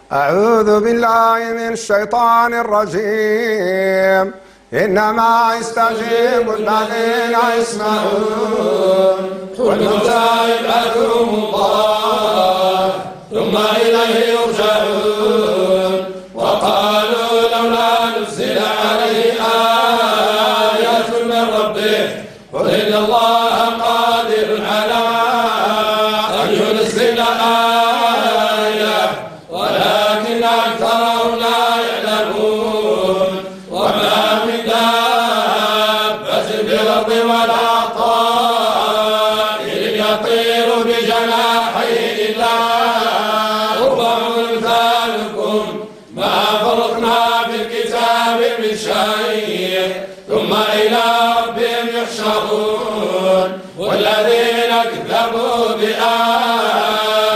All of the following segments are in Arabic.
أعوذ بالله من الشيطان الرجيم. إنما يستجيب الذين يسمعون والموتى يبعثهم الله ثم إليه يرجعون. وقالوا لولا نزل عليه آيات من ربه قل إن الله قادر على أن ينزل آية ولكن أكثرهم لا يعلمون. وما من دابة في الأرض ولا طائر يطير بجناحيه إلا أمم أمثالكم ما فرطنا في الكتاب من شيء ثم إلى ربهم يحشرون. والذين كذبوا بآياتنا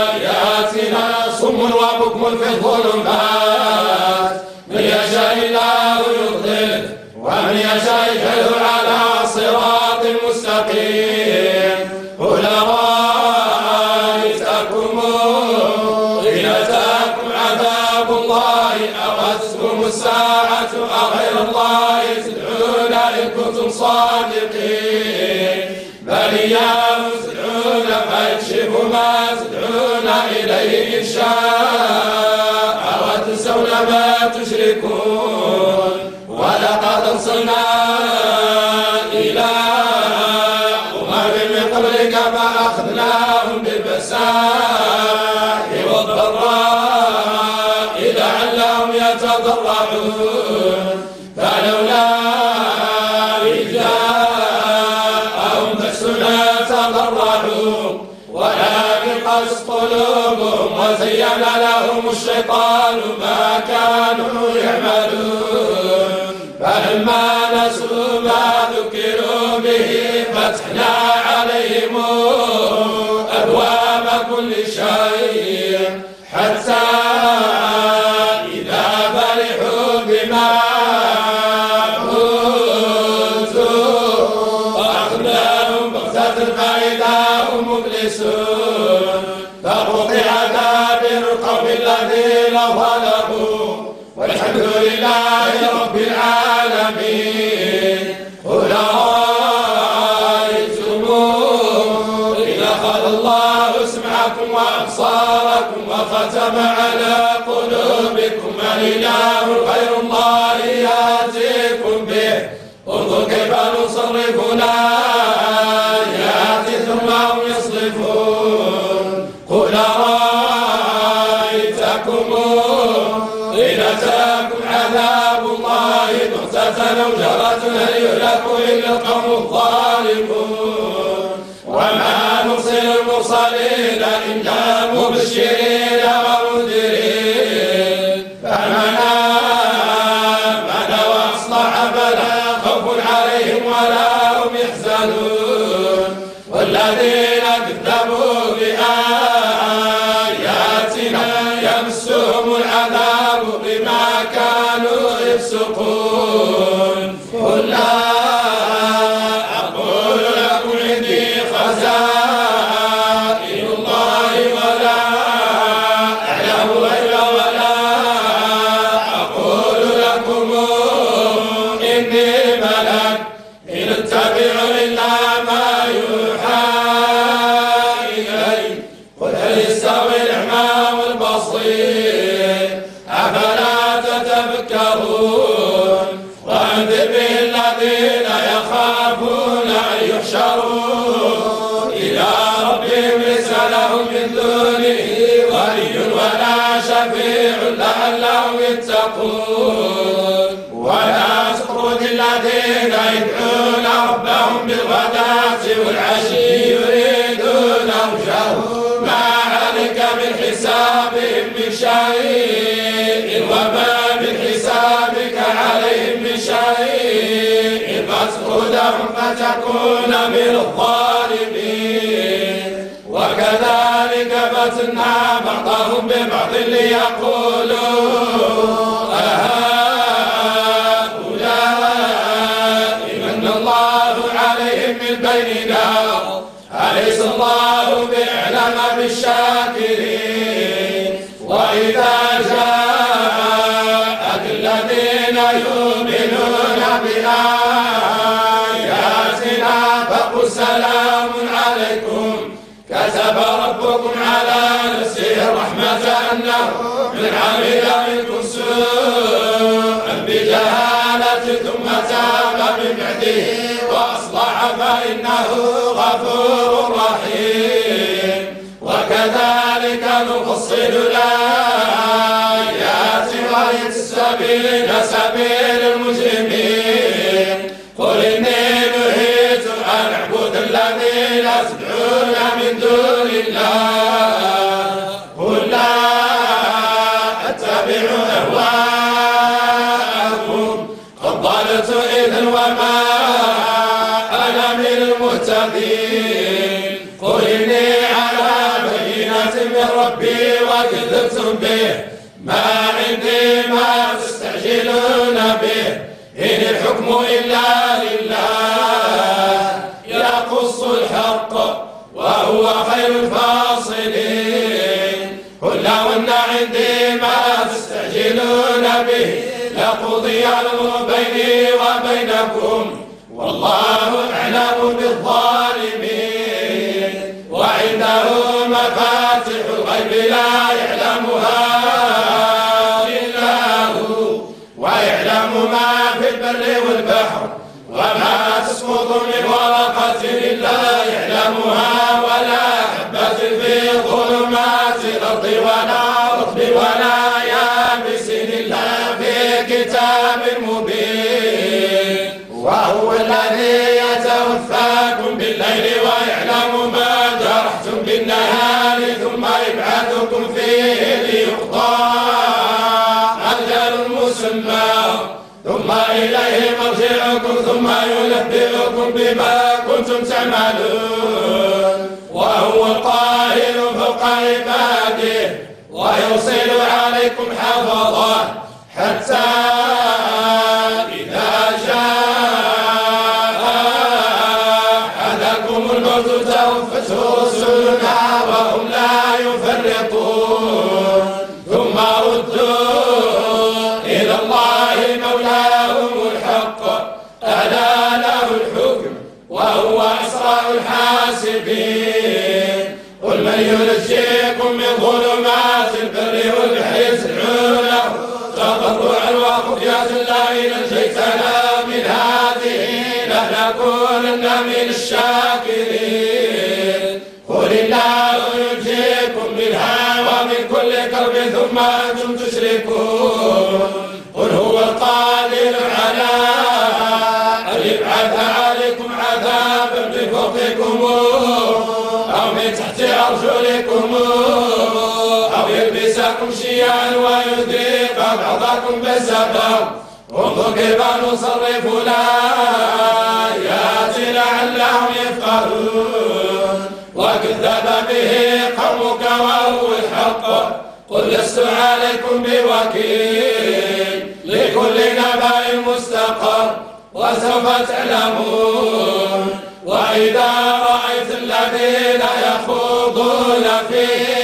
صم وبكم في الظلمات من يشاء الله يضلل ومن يشاء يجعله على صراط مستقيم. قل أرأيتكم إن أتاكم عذاب الله أخذتكم الساعة أغير الله تدعون إن كنتم صادقين بل إياه تدعون فيكشف ما تدعون إليه إن شاء وتنسون ما تشركون. ولقد أرسلنا إلى أمم من قبلك فأخذناهم بالبأساء والضراء لعلهم يتضرعون. فلولا إذ جاءهم بأسنا تضرعوا ولكن قست قلوبهم وزين لهم الشيطان ما كانوا يعملون. فلما نسوا ما ذكروا به فتحنا عليهم أبواب كل شيء حتى إذا فرحوا بما أوتوا أخذناهم بغتة فإذا هم مبلسون. فقطع دابر القوم الذين ظلموا والحمد لله رب العالمين. قل أرأيتم إن أخذ الله سمعكم وأبصاركم وختم على قلوبكم من إله غير الله يأتيكم به انظر كيف نصرف الآيات ثم هم يصرفون. قل أرأيتكم إن أتاكم عذاب الله بغتة أو جرة هل يهلك إلا القوم الظالمون. وما نرسل المرسلين إلا مبشرين ومنذرين فمن آمن وأصلح فلا خوف عليهم ولا هم يحزنون. والذين كذبوا بآياتنا يمسهم العذاب بما كانوا يفسقون. قل لا أقول لكم عندي خزائن الله ولا أعلم الغيب ولا أقول لكم إني ملك إن أتبع إلا ما يوحى إلي. قل هل يستوي الأعمى والبصير أفلا تتفكرون. وأنذر به الذين يخافون أن يحشروا إلى ربهم ليس لهم من دونه ولي ولا شفيع لعلهم يتقون. ولا تطرد الذين يدعون ربهم بالغداة والعشي يريدون وجهه ما عليك من حسابهم من شيء وما من حسابك عليهم من شيء فتطردهم فتكون من الظالمين. وكذلك فتنا بعضهم ببعض ليقولوا أهؤلاء من الله عليهم من بيننا أليس الله بأعلم بالشاكرين. وإذا جاء أنه من عمل منكم سوءا بجهالة ثم تاب من بعده وأصلح فإنه غفور رحيم. وكذلك نفصل الآيات ولتستبين سبيل المجرمين. قل إني نهيت أن أعبد الذين تدعون من دون الله قل لا أتبع أهواءكم قد ضللت إذا وما أنا من المهتدين. قل إني على بينة من ربي وكذبتم به ما عندي ما تستعجلون به إن الحكم إلا لله يقص الحق وهو خير الفاصلين. قل لو أن عندي ما تستعجلون به لقضي الأمر بيني وبينكم والله أعلم بالظالمين. وعنده مفاتح الغيب لا يعلمها إلا هو ويعلم ما في البر والبحر وما تسقط من ورقة إلا يعلمها ولا حبة في ظلمات الأرض ولا رطب ولا يابس إلا في كتاب مبين. وهو الذي يتوفاكم بالليل ويعلم ما جرحتم بالنهار ثم يبعثكم فيه ليقضى أجل مسمى ثم إليه مرجعكم ثم ينبئكم بما كنتم تعملون. وهو القاهر فوق عباده ويرسل عليكم حفظه حتى إذا جاء أحدكم الموت توفته رسلنا وهم لا يفرطون ثم ردوا إلى الله مولاهم الحق ألا له الحكم وهو أسرع الحاسبين. قل من ينجيكم من ظلمات البر والبحر تدعونه تضرعا وخفية لئن نجيتنا من هذه لنكونن من الشاكرين. قل الله ينجيكم منها ومن كل كرب ثم أنتم تشركون. قل هو القادر على أن يبعث عليكم عذابا من فوقكم أو من تحت أرجلكم أو يلبسكم شيعا ويذيق بعضكم بسبب. انظر كيف نصرف الآيات لعلهم يفقهون. وكذب به قومك وهو الحق قل لست عليكم بوكيل لكل نبأ مستقر وسوف تعلمون. وإذا رأيت الذين يخوضون في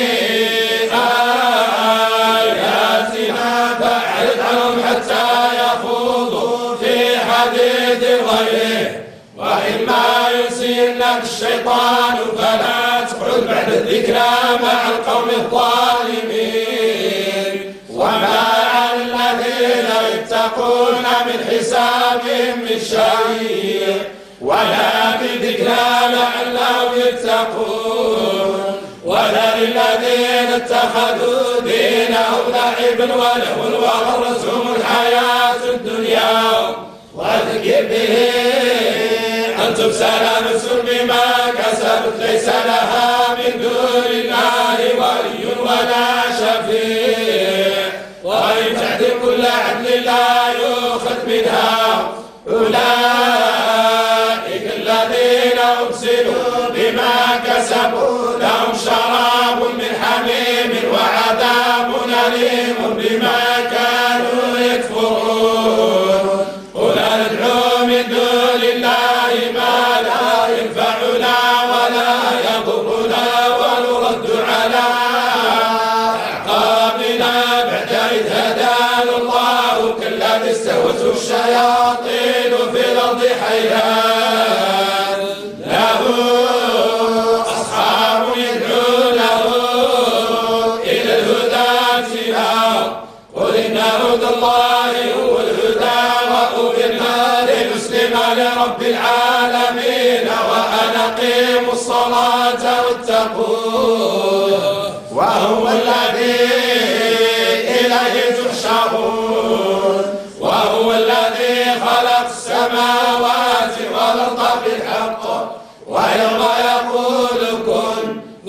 آياتنا فأعرض عنهم حتى يخوضوا في حديث غيره وإما ينسينك الشيطان فلا تقعد بعد الذكرى مع القوم الظالمين. وما على الذين يتقون من حسابهم من شيء ولا بذكرى لعلهم يتقون. ولا للذين اتخذوا دينهم لعبا ولهوا وغرتهم الحياة الدنيا وذكر به أن تبسل نفس بما كسبت ليس لها من دون الله ولي ولا شفيع وإن تعدل كل عدل لا يؤخذ منها. أولئك الذين أبسلوا بما كسبوا لهم شراب من حميم وعذاب أليم بما كانوا يكفرون. قل ندعو من دون الله ما لا ينفعنا ولا يضرنا ونرد على أعقابنا بعد إذ هدانا الله كالذي استهوته الشياطين في الأرض حيران له أصحاب يدعونه إلى الهدى العالمين وأن أقيموا الصلاة واتقوه وهو الذي إليه تحشرون وهو الذي خلق السماوات والأرض بالحق ويوم يقول كن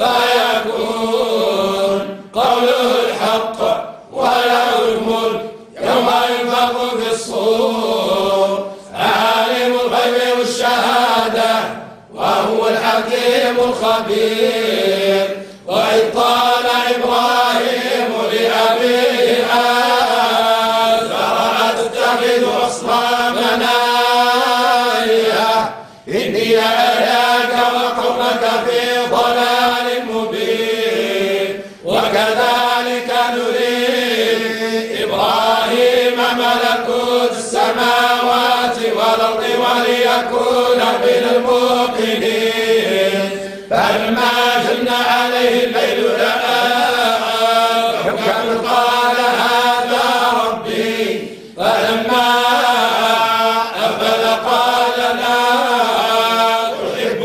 فيكون قوله الحق وله الملك يوم ينفخ في الصور عالم الغيب والشهادة وهو الحكيم الخبير وإذ قال إبراهيم لأبيه آزر أتتخذ أصنامنا آلهة إني أراك وقومك في ضلال مبين وكذلك نري إبراهيم ملكوت السماوات والأرض وليكون من الموقنين فلما جن عليه الليل رأى كوكبا قال هذا ربي فلما أفل قال لا أحب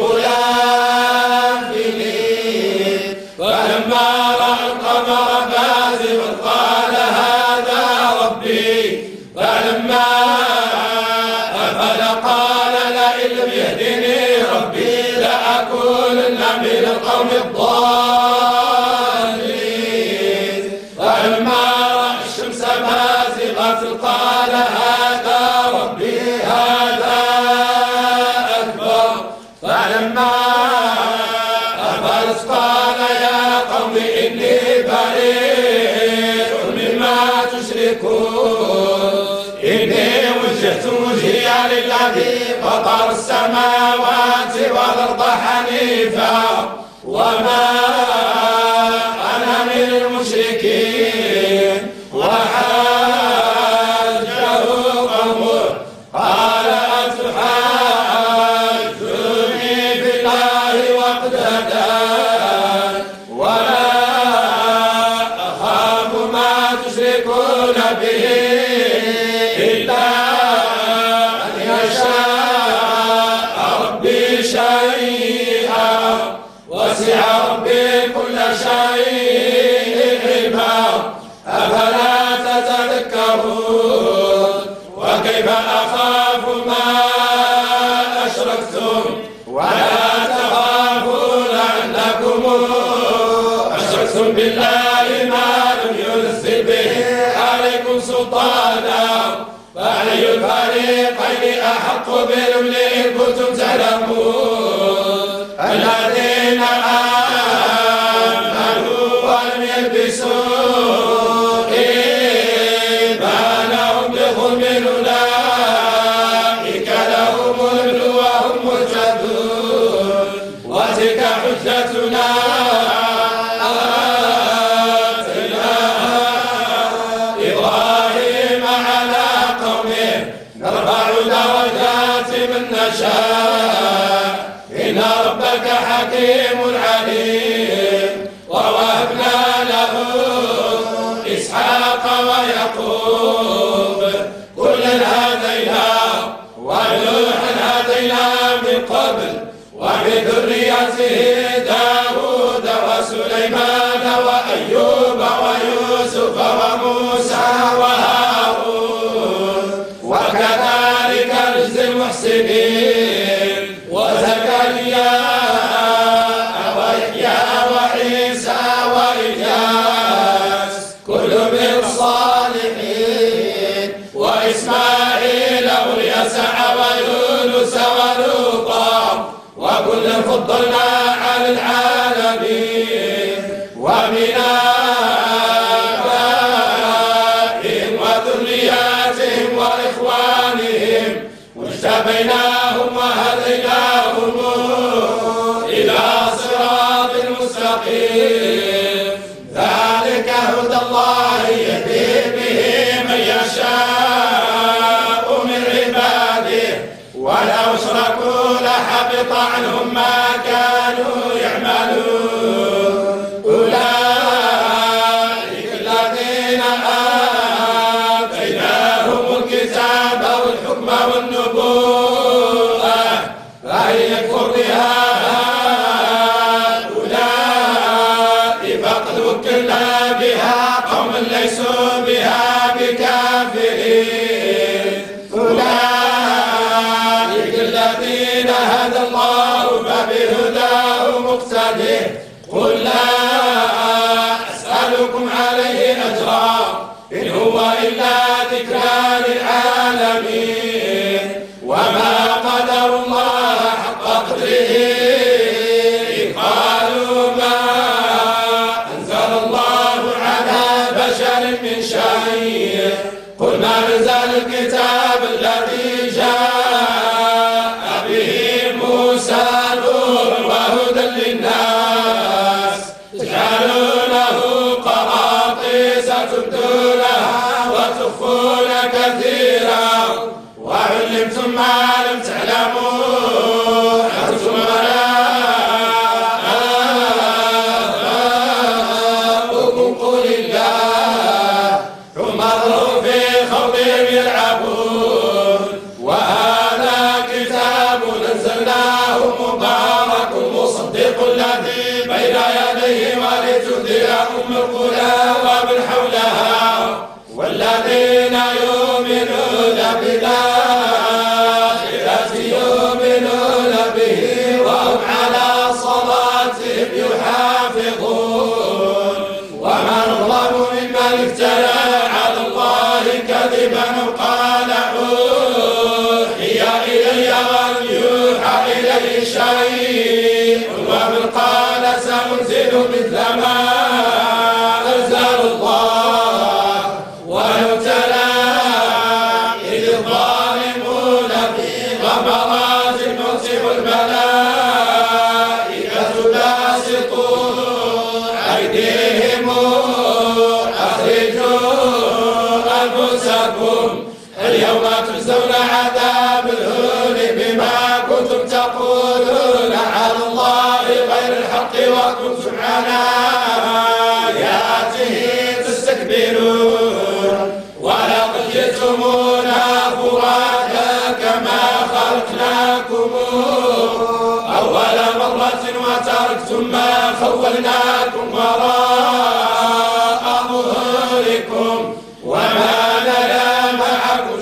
الآفلين فلما رأى القمر بازغا قال هذا ربي فلما أفل قال لئن لم يهدني ربي لأكونن من القوم الضالين فلما رأى الشمس بازغة قال هذا ربي هذا أكبر فلما أفلت قال يا قوم إني بريء مما تشركون إني وجهت وجهي للذي فطر السماوات والأرض حنيفا وما أنا من المشركين وحاجه قومه قال أتحاجوني بالله وقد هدان ولا أخاف ما تشركون به إلا أن يشاء ربي شيئا وسع ربي كل شيء علما أفلا تتذكرون وكيف أخاف ما أشركتم ولا تخافون أنكم أشركتم بالله ما لم ينزل به عليكم سلطانا فأي الفريقين أحق بالأمن إن كنتم تعلمون الذين آمنوا ولم يلبسوا إيمانهم بظلم أولئك لهم الأمن وهم مهتدون وتلك حجتنا إبراهيم على قومه نرفع درجات من نشاء إن ربك حكيم عليم ووهبنا له إسحاق ويعقوب كلا هدينا ونوحا هدينا من قبل ومن ذريته داود وسليمان وأيوب ويوسف وموسى وهارون وكذلك نجزي المحسنين وزكريا ويحيى وعيسى وإلياس كل من الصالحين وإسماعيل واليسع ويونس ولوطا وكلا فضلنا على العالمين ومن آبائهم وذرياتهم وإخوانهم واجتبيناهم وهديناهم إلى صراط مستقيم ذلك هدى الله يهدي به من يشاء من عباده ولو أشركوا لحبط عنهم ما كانوا يعملون أولئك الذين آتيناهم الكتاب والحكم والنبوءة يؤمنون بها قوم ليسوا بها بكافرين. أولئك الذين هدى الله فبهداه مقتده. قل لا أسألكم عليه أجرا إن هو إلا ذكرى للعالمين. وما قدر الله حق قدره إذ قالوا ما أنزل الله على بشر من شيء. قل ما نزل الكتاب الذي جاء به موسى نورا وهدى للناس تجعلونه قراطيس تبدونها وتخفون كثيرا وعلمتم ما لم تعلموا أنتم ولا آباؤكم. قل الله ثم اذروا في خوضهم يلعبون. وهذا كتاب أنزلناه مبارك مصدق الذي بين يديه ولتنذر أم القرى ومن حولها والذين يؤمنون بالآخرة يؤمنون به وهم على صلاتهم يحافظون. ومن أظلم ممن افترى على الله كذبا قال أوحي إلي ولم يوحى إليه شيء ومن قال سأنزل مثل ما أنزل الله. ولو ترى إذ الظالمون في غمرات الموت والملائكة باسطوا أيديهم أخرجوا أنفسكم اليوم تجزون عذاب الهون بما كنتم تقولون على الله غير الحق وكنتم عن آياته تستكبرون. ولقد جئتمونا فرادا كما خلقناكم أول مرة وتركتم ما خولناكم وراء ظهوركم وما نرى معكم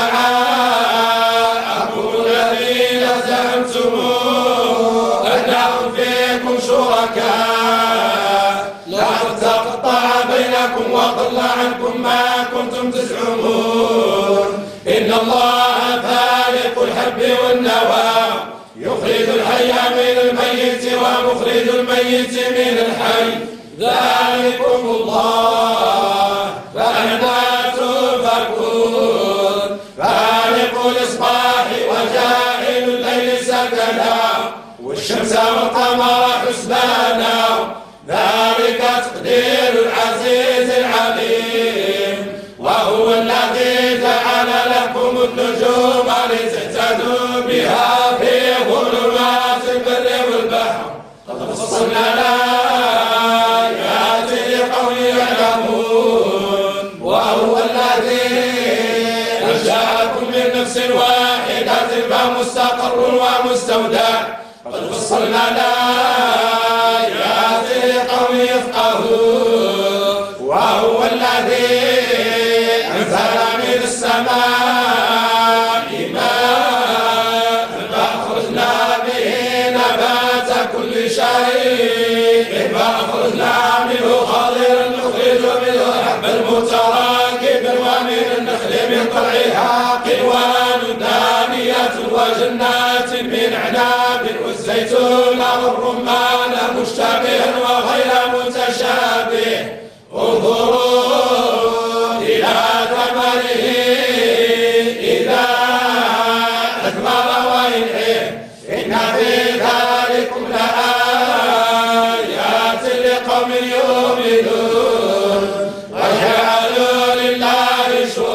شفعاءكم الذين زعمتم أنهم فيكم شركاء. لقد تقطع بينكم وضل عنكم ما كنتم تزعمون. إن الله فالق الحب والنوى يخرج الحي من الميت ومخرج الميت من الحي ذلكم الله فأنى تؤفكون. فالق الإصباح وجاعل الليل سكنا والشمس والقمر حسبانا ذلك تقدير العزيز العليم. وهو الذي جعل لكم النجوم لتهتدوا بها في ظلمات البر والبحر. قد فصلنا الآيات لقوم يعلمون. وهو الذي أنشأكم من نفس واحدة فمستقر ومستودع. قد فصلنا الآيات لقوم يفقهون. وهو الذي أنزل من السماء ماء فأخرجنا به نبات كل شيء فأخرجنا منه خضرا نخرج منه حبا متراكبا ومن النخل من طلعها قنوان دانية وجنات من عناب والزيتون والرمان مشتبها وغير متشابه. انظروا إلى ثمره إذا أثمر وينعه إن في ذلكم لآيات لقوم يؤمنون. وجعلوا لله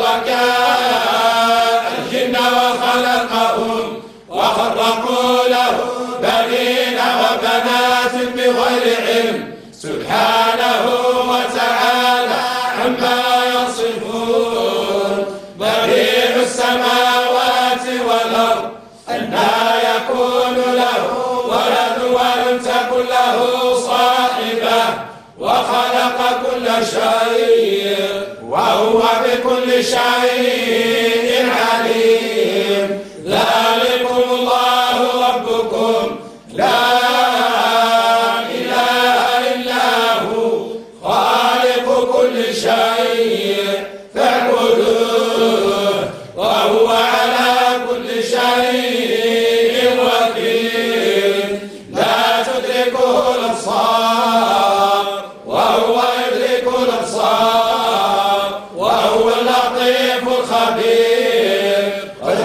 شركاء الجن وخلقهم وخرقوا له بنين وبنات بغير علم سبحانه وتعالى عما يصفون. بديع السماوات والأرض أنى يكون له ولد ولم تكن له صاحبة وخلق كل شيء وهو بكل شيء عليم. ذلكم الله ربكم لا إله إلا هو خالق كل شيء فاعبدوه وهو على كل شيء وكيل. لا تدركه الأبصار وهو يدرك الأبصار وهو اللطيف الخبير. قد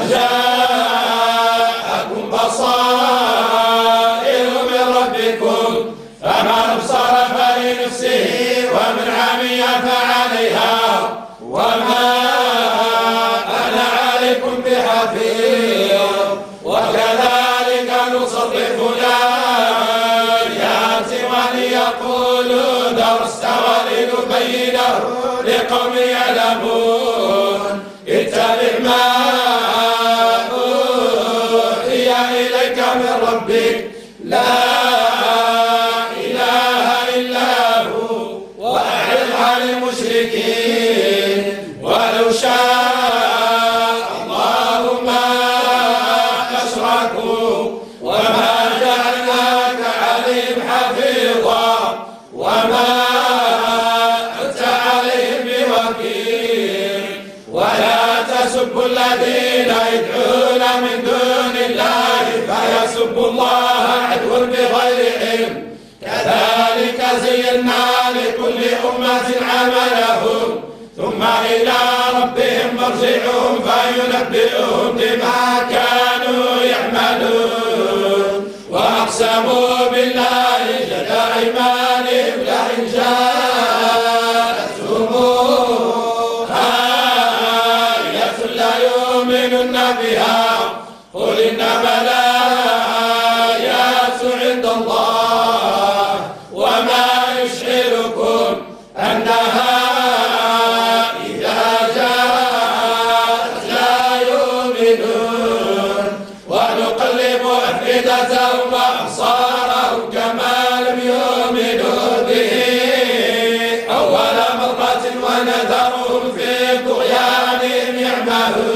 جاءكم بصائر من ربكم فمن أبصر فلنفسه ومن عمي فعليها وما أنا عليكم بحفيظ. وكذلك نصرف الآيات وليقولوا درست ولنبينه لقوم يعلمون. اتبع ما أوحي إليك من ربك لا إله إلا هو وأعرض عن المشركين. ولو شاء الله ما أشركوا وما جعلناك عليهم حفيظا وما أنت عليهم بوكيل. ولا تسبوا الذين يدعون من دون الله فيسبوا الله عدوا بغير علم. كذلك زينا لكل أمة عملهم ثم إلى ربهم مرجعهم فينبئهم بما كانوا يعملون. وأقسموا بالله جهد أيمانهم لئن جاءتهم آية ليؤمنن بها قل إنما الآيات عند الله وما يشعركم أنها إذا جاءت لا يؤمنون. ونقلب أفئدتهم وأبصارهم كما لم يؤمنوا به أول مرة ونذرهم في طغيانهم يعمهون.